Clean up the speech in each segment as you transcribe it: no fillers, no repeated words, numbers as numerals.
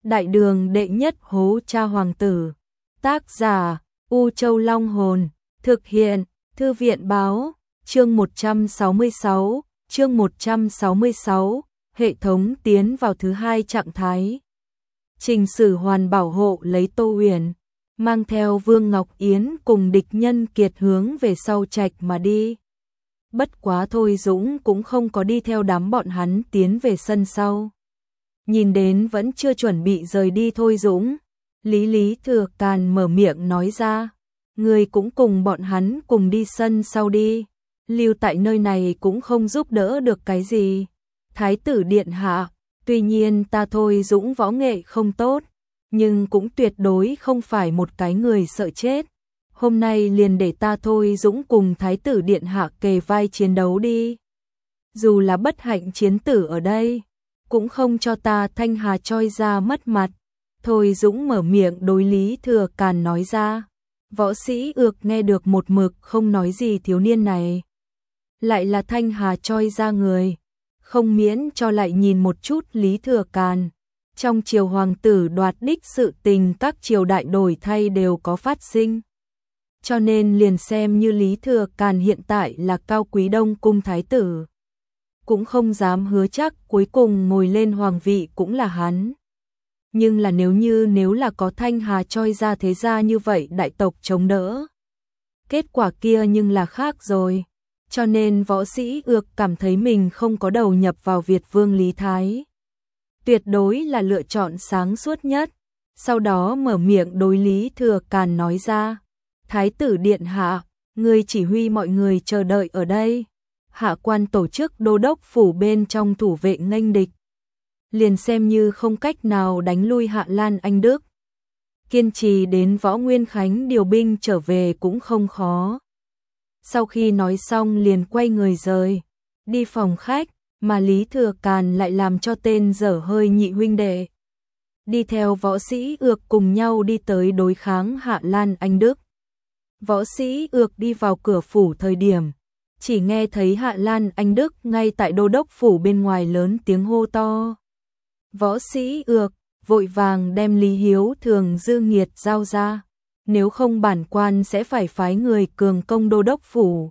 Đại đường đệ nhất hố cha hoàng tử. Tác giả U Châu Long Hồn. Thực hiện Thư viện Báo. Chương 166. Chương 166. Hệ thống tiến vào thứ hai trạng thái. Trình Sử Hoàn bảo hộ lấy Tô Huyền, mang theo Vương Ngọc Yến cùng địch nhân kiệt hướng về sau trạch mà đi. Bất quá Thôi Dũng cũng không có đi theo đám bọn hắn tiến về sân sau. Nhìn đến vẫn chưa chuẩn bị rời đi Thôi Dũng, Lý Thừa Càn mở miệng nói ra, người cũng cùng bọn hắn cùng đi sân sau đi, lưu tại nơi này cũng không giúp đỡ được cái gì. Thái tử điện hạ, tuy nhiên ta Thôi Dũng võ nghệ không tốt, nhưng cũng tuyệt đối không phải một cái người sợ chết. Hôm nay liền để ta Thôi Dũng cùng Thái tử điện hạ kề vai chiến đấu đi. Dù là bất hạnh chiến tử ở đây, cũng không cho ta Thanh Hà Choi ra mất mặt. Thôi Dũng mở miệng đối Lý Thừa Càn nói ra. Võ sĩ Ược nghe được một mực không nói gì thiếu niên này. Lại là Thanh Hà Choi ra người, không miễn cho lại nhìn một chút Lý Thừa Càn. Trong triều hoàng tử đoạt đích sự tình các triều đại đổi thay đều có phát sinh. Cho nên liền xem như Lý Thừa Càn hiện tại là cao quý Đông cung thái tử, cũng không dám hứa chắc cuối cùng ngồi lên hoàng vị cũng là hắn. Nhưng là nếu là có Thanh Hà Choi ra thế gia như vậy đại tộc chống đỡ, kết quả kia nhưng là khác rồi. Cho nên võ sĩ Ược cảm thấy mình không có đầu nhập vào Việt Vương Lý Thái, tuyệt đối là lựa chọn sáng suốt nhất. Sau đó mở miệng đối Lý Thừa Càn nói ra, Thái tử điện hạ, người chỉ huy mọi người chờ đợi ở đây. Hạ quan tổ chức đô đốc phủ bên trong thủ vệ nghênh địch, liền xem như không cách nào đánh lui Hạ Lan Anh Đức, kiên trì đến Võ Nguyên Khánh điều binh trở về cũng không khó. Sau khi nói xong liền quay người rời đi phòng khách, mà Lý Thừa Càn lại làm cho tên dở hơi nhị huynh đệ đi theo võ sĩ Ược cùng nhau đi tới đối kháng Hạ Lan Anh Đức. Võ sĩ Ược đi vào cửa phủ thời điểm, chỉ nghe thấy Hạ Lan Anh Đức ngay tại đô đốc phủ bên ngoài lớn tiếng hô to. Võ sĩ Ược vội vàng đem Lý Hiếu Thường Dư Nghiệt giao ra, nếu không bản quan sẽ phải phái người cường công đô đốc phủ.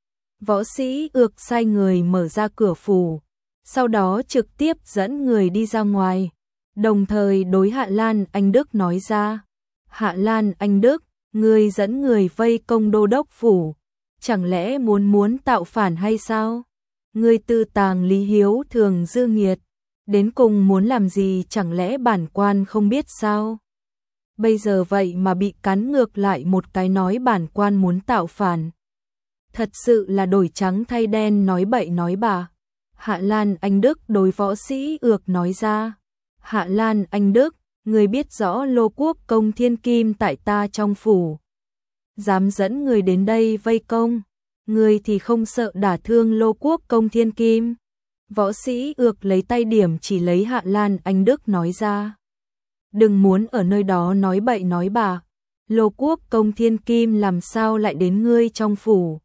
Võ sĩ Ược sai người mở ra cửa phủ, sau đó trực tiếp dẫn người đi ra ngoài, đồng thời đối Hạ Lan Anh Đức nói ra, Hạ Lan Anh Đức, ngươi dẫn người vây công đô đốc phủ, chẳng lẽ muốn tạo phản hay sao? Ngươi tư tàng Lý Hiếu Thường Dư Nghiệt, đến cùng muốn làm gì chẳng lẽ bản quan không biết sao? Bây giờ vậy mà bị cắn ngược lại một cái nói bản quan muốn tạo phản. Thật sự là đổi trắng thay đen, nói bậy nói bạ. Hạ Lan Anh Đức đối võ sĩ Ược nói ra, Hạ Lan Anh Đức, người biết rõ Lô Quốc công thiên kim tại ta trong phủ, dám dẫn người đến đây vây công, người thì không sợ đả thương Lô Quốc công thiên kim? Võ sĩ Ược lấy tay điểm chỉ lấy Hạ Lan Anh Đức nói ra, đừng muốn ở nơi đó nói bậy nói bạ, Lô Quốc công thiên kim làm sao lại đến ngươi trong phủ?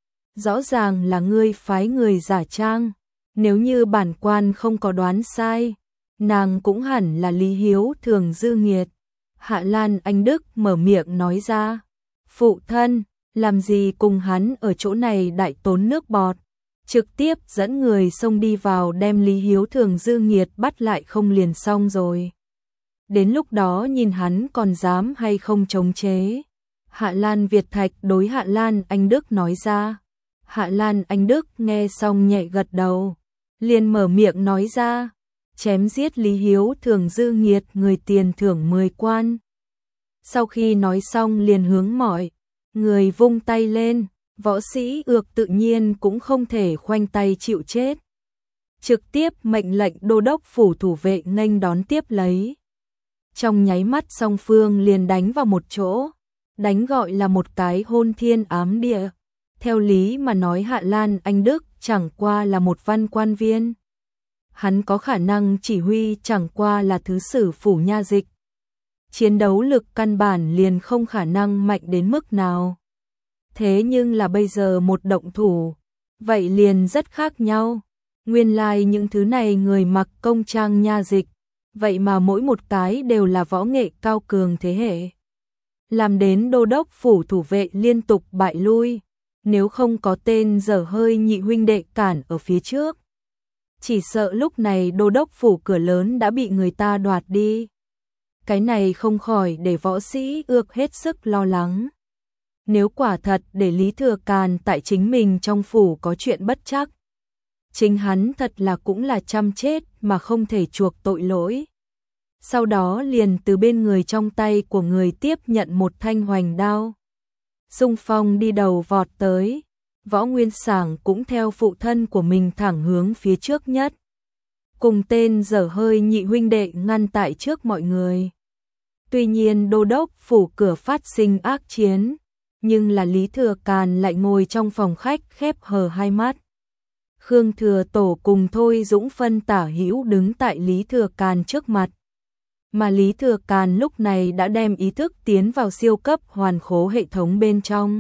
Rõ ràng là ngươi phái người giả trang, nếu như bản quan không có đoán sai, nàng cũng hẳn là Lý Hiếu Thường Dư Nghiệt. Hạ Lan Anh Đức mở miệng nói ra, phụ thân, làm gì cùng hắn ở chỗ này đại tốn nước bọt, trực tiếp dẫn người xông đi vào đem Lý Hiếu Thường Dư Nghiệt bắt lại không liền xong rồi. Đến lúc đó nhìn hắn còn dám hay không chống chế. Hạ Lan Việt Thạch đối Hạ Lan Anh Đức nói ra. Hạ Lan Anh Đức nghe xong nhẹ gật đầu, liền mở miệng nói ra, chém giết Lý Hiếu Thường Dư Nghiệt người tiền thưởng 10 quan. Sau khi nói xong liền hướng mọi người vung tay lên, võ sĩ Ược tự nhiên cũng không thể khoanh tay chịu chết, trực tiếp mệnh lệnh đô đốc phủ thủ vệ nghênh đón tiếp lấy. Trong nháy mắt song phương liền đánh vào một chỗ, đánh gọi là một cái hôn thiên ám địa. Theo lý mà nói Hạ Lan Anh Đức chẳng qua là một văn quan viên, hắn có khả năng chỉ huy chẳng qua là thứ sử phủ nha dịch, chiến đấu lực căn bản liền không khả năng mạnh đến mức nào. Thế nhưng là bây giờ một động thủ, vậy liền rất khác nhau. Nguyên lai những thứ này người mặc công trang nha dịch, vậy mà mỗi một cái đều là võ nghệ cao cường thế hệ. Làm đến đô đốc phủ thủ vệ liên tục bại lui, nếu không có tên dở hơi nhị huynh đệ cản ở phía trước. Chỉ sợ lúc này đô đốc phủ cửa lớn đã bị người ta đoạt đi. Cái này không khỏi để võ sĩ ước hết sức lo lắng. Nếu quả thật để Lý Thừa Càn tại chính mình trong phủ có chuyện bất trắc, chính hắn thật là cũng là chăm chết mà không thể chuộc tội lỗi. Sau đó liền từ bên người trong tay của người tiếp nhận một thanh hoành đao. Xung phong đi đầu vọt tới, Võ Nguyên Sảng cũng theo phụ thân của mình thẳng hướng phía trước nhất. Cùng tên dở hơi nhị huynh đệ ngăn tại trước mọi người. Tuy nhiên đô đốc phủ cửa phát sinh ác chiến, nhưng là Lý Thừa Càn lại ngồi trong phòng khách khép hờ hai mắt. Khương Thừa Tổ cùng Thôi Dũng phân tả hữu đứng tại Lý Thừa Càn trước mặt. Mà Lý Thừa Càn lúc này đã đem ý thức tiến vào siêu cấp hoàn khố hệ thống bên trong.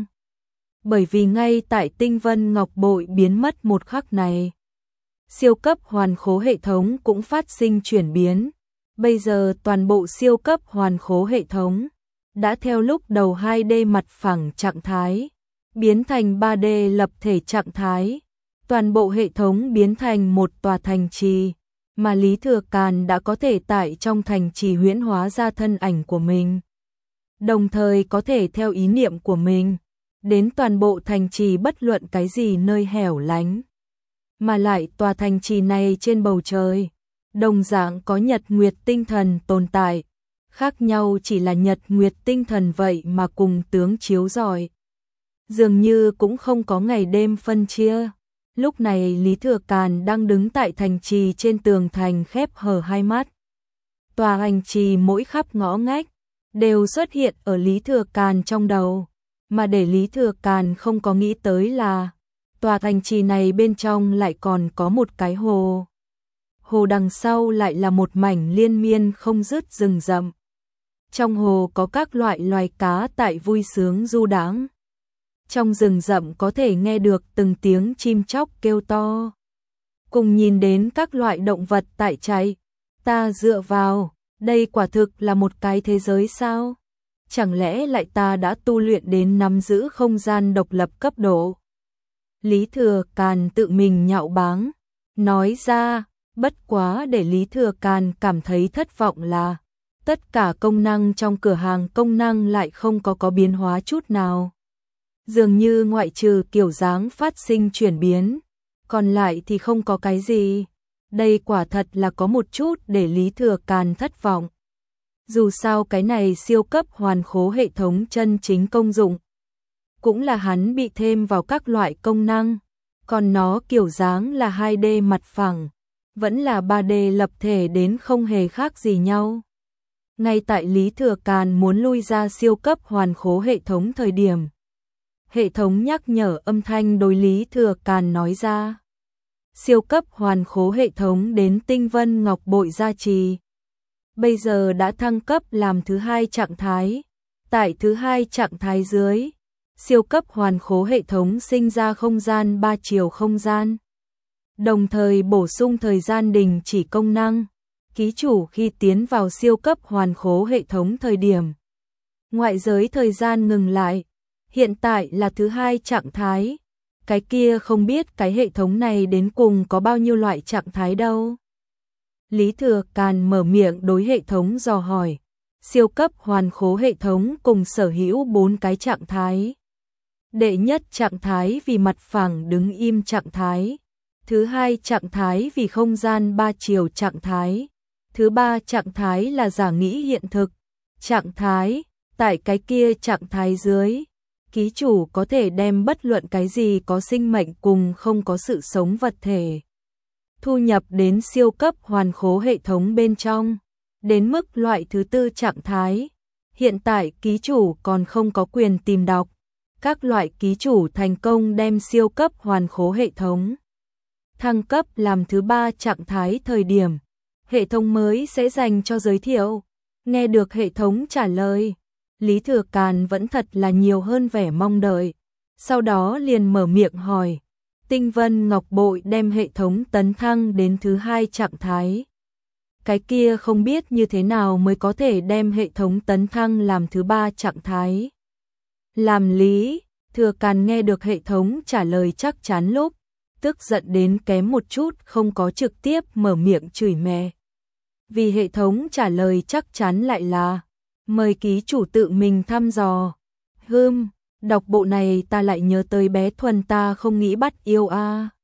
Bởi vì ngay tại Tinh Vân Ngọc Bội biến mất một khắc này, siêu cấp hoàn khố hệ thống cũng phát sinh chuyển biến. Bây giờ toàn bộ siêu cấp hoàn khố hệ thống đã theo lúc đầu 2D mặt phẳng trạng thái, biến thành 3D lập thể trạng thái. Toàn bộ hệ thống biến thành một tòa thành trì, mà Lý Thừa Càn đã có thể tại trong thành trì huyễn hóa ra thân ảnh của mình. Đồng thời có thể theo ý niệm của mình, đến toàn bộ thành trì bất luận cái gì nơi hẻo lánh. Mà lại tòa thành trì này trên bầu trời, đồng dạng có nhật nguyệt tinh thần tồn tại. Khác nhau chỉ là nhật nguyệt tinh thần vậy mà cùng tướng chiếu rọi. Dường như cũng không có ngày đêm phân chia. Lúc này Lý Thừa Càn đang đứng tại thành trì trên tường thành khép hờ hai mắt. Tòa thành trì mỗi khắp ngõ ngách đều xuất hiện ở Lý Thừa Càn trong đầu, mà để Lý Thừa Càn không có nghĩ tới là tòa thành trì này bên trong lại còn có một cái hồ. Hồ đằng sau lại là một mảnh liên miên không dứt rừng rậm. Trong hồ có các loại loài cá tại vui sướng du đãng. Trong rừng rậm có thể nghe được từng tiếng chim chóc kêu to. Cùng nhìn đến các loại động vật tại chạy. Ta dựa vào, đây quả thực là một cái thế giới sao? Chẳng lẽ lại ta đã tu luyện đến nắm giữ không gian độc lập cấp độ? Lý Thừa Càn tự mình nhạo báng, nói ra, bất quá để Lý Thừa Càn cảm thấy thất vọng là tất cả công năng trong cửa hàng công năng lại không có biến hóa chút nào. Dường như ngoại trừ kiểu dáng phát sinh chuyển biến, còn lại thì không có cái gì. Đây quả thật là có một chút để Lý Thừa Càn thất vọng. Dù sao cái này siêu cấp hoàn khố hệ thống chân chính công dụng, cũng là hắn bị thêm vào các loại công năng, còn nó kiểu dáng là 2D mặt phẳng, vẫn là 3D lập thể đến không hề khác gì nhau. Ngay tại Lý Thừa Càn muốn lui ra siêu cấp hoàn khố hệ thống thời điểm, hệ thống nhắc nhở âm thanh đối Lý Thừa Càn nói ra. Siêu cấp hoàn khố hệ thống đến Tinh Vân Ngọc Bội gia trì. Bây giờ đã thăng cấp làm thứ 2 trạng thái. Tại thứ 2 trạng thái dưới, siêu cấp hoàn khố hệ thống sinh ra không gian 3 chiều không gian. Đồng thời bổ sung thời gian đình chỉ công năng. Ký chủ khi tiến vào siêu cấp hoàn khố hệ thống thời điểm, ngoại giới thời gian ngừng lại. Hiện tại là thứ 2 trạng thái. Cái kia không biết cái hệ thống này đến cùng có bao nhiêu loại trạng thái đâu. Lý Thừa Càn mở miệng đối hệ thống dò hỏi. Siêu cấp hoàn khố hệ thống cùng sở hữu 4 cái trạng thái. Đệ nhất trạng thái vì mặt phẳng đứng im trạng thái. Thứ 2 trạng thái vì không gian 3 chiều trạng thái. Thứ 3 trạng thái là giả nghĩ hiện thực trạng thái. Tại cái kia trạng thái dưới, ký chủ có thể đem bất luận cái gì có sinh mệnh cùng không có sự sống vật thể thu nhập đến siêu cấp hoàn khố hệ thống bên trong. Đến mức loại thứ 4 trạng thái, hiện tại ký chủ còn không có quyền tìm đọc. Các loại ký chủ thành công đem siêu cấp hoàn khố hệ thống thăng cấp làm thứ 3 trạng thái thời điểm, hệ thống mới sẽ dành cho giới thiệu. Nghe được hệ thống trả lời, Lý Thừa Càn vẫn thật là nhiều hơn vẻ mong đợi. Sau đó liền mở miệng hỏi. Tinh Vân Ngọc Bội đem hệ thống tấn thăng đến thứ 2 trạng thái. cái kia không biết như thế nào mới có thể đem hệ thống tấn thăng làm thứ 3 trạng thái. Làm Lý Thừa Càn nghe được hệ thống trả lời chắc chắn lúc, tức giận đến kém một chút không có trực tiếp mở miệng chửi mẹ. Vì hệ thống trả lời chắc chắn lại là, mời ký chủ tự mình thăm dò. Đọc bộ này ta lại nhớ tới bé Thuần ta không nghĩ bắt yêu a.